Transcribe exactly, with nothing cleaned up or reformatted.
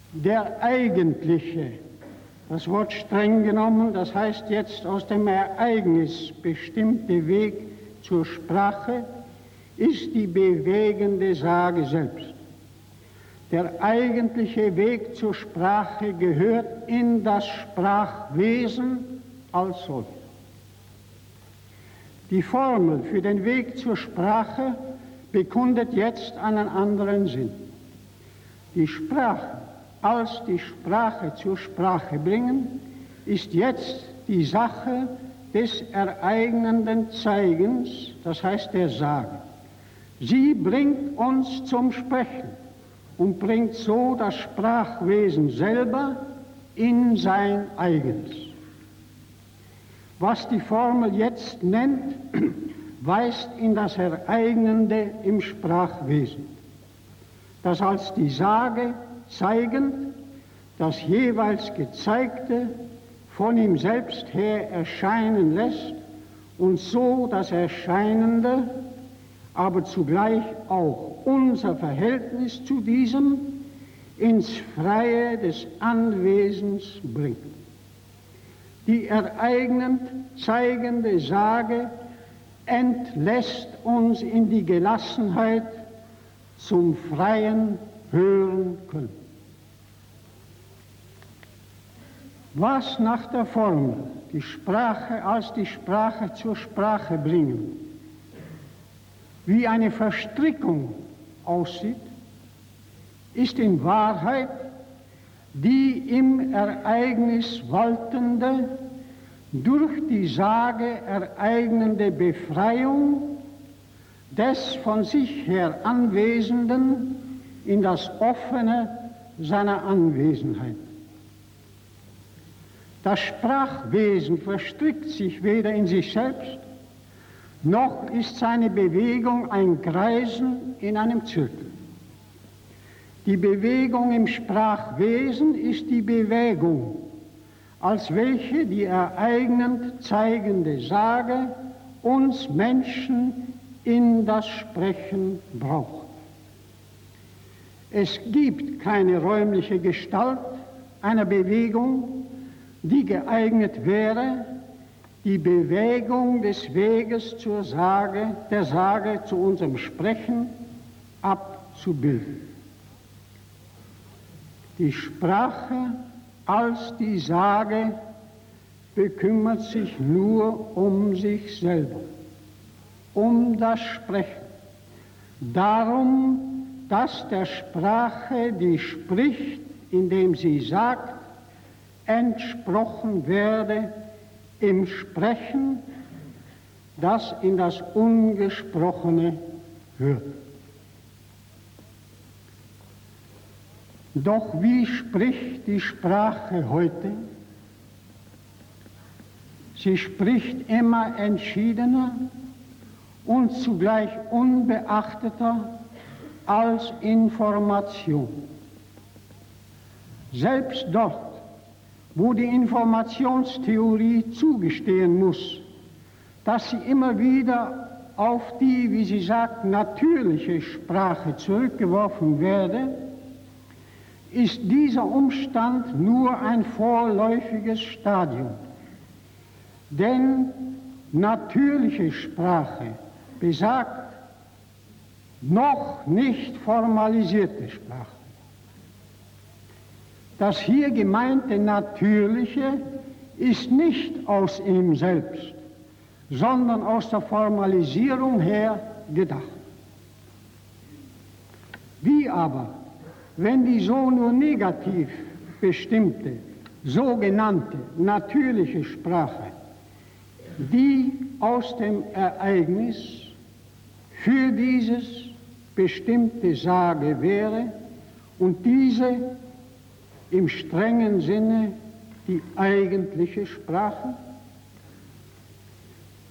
der eigentliche, das Wort streng genommen, das heißt jetzt aus dem Ereignis bestimmte Weg zur Sprache, ist die bewegende Sage selbst. Der eigentliche Weg zur Sprache gehört in das Sprachwesen als solches. Die Formel für den Weg zur Sprache bekundet jetzt einen anderen Sinn. Die Sprache als die Sprache zur Sprache bringen, ist jetzt die Sache des ereignenden Zeigens, das heißt der Sage. Sie bringt uns zum Sprechen und bringt so das Sprachwesen selber in sein Eigenes. Was die Formel jetzt nennt, weist in das Ereignende im Sprachwesen, das als die Sage zeigend das jeweils Gezeigte von ihm selbst her erscheinen lässt und so das Erscheinende, aber zugleich auch unser Verhältnis zu diesem ins Freie des Anwesens bringt. Die ereignend zeigende Sage entlässt uns in die Gelassenheit zum freien Hören können. Was nach der Formel die Sprache als die Sprache zur Sprache bringen, wie eine Verstrickung aussieht, ist in Wahrheit die im Ereignis waltende, durch die Sage ereignende Befreiung des von sich her Anwesenden in das Offene seiner Anwesenheit. Das Sprachwesen verstrickt sich weder in sich selbst, noch ist seine Bewegung ein Kreisen in einem Zirkel. Die Bewegung im Sprachwesen ist die Bewegung, als welche die ereignend zeigende Sage uns Menschen in das Sprechen braucht. Es gibt keine räumliche Gestalt einer Bewegung, die geeignet wäre, die Bewegung des Weges zur Sage, der Sage zu unserem Sprechen abzubilden. Die Sprache als die Sage bekümmert sich nur um sich selber, um das Sprechen, darum, dass der Sprache, die spricht, indem sie sagt, entsprochen werde im Sprechen, das in das Ungesprochene hört. Doch wie spricht die Sprache heute? Sie spricht immer entschiedener und zugleich unbeachteter als Information. Selbst dort, wo die Informationstheorie zugestehen muss, dass sie immer wieder auf die, wie sie sagt, natürliche Sprache zurückgeworfen werde, ist dieser Umstand nur ein vorläufiges Stadium. Denn natürliche Sprache besagt noch nicht formalisierte Sprache. Das hier gemeinte Natürliche ist nicht aus ihm selbst, sondern aus der Formalisierung her gedacht. Wie aber, wenn die so nur negativ bestimmte, sogenannte natürliche Sprache, die aus dem Ereignis für dieses bestimmte Sage wäre und diese im strengen Sinne die eigentliche Sprache,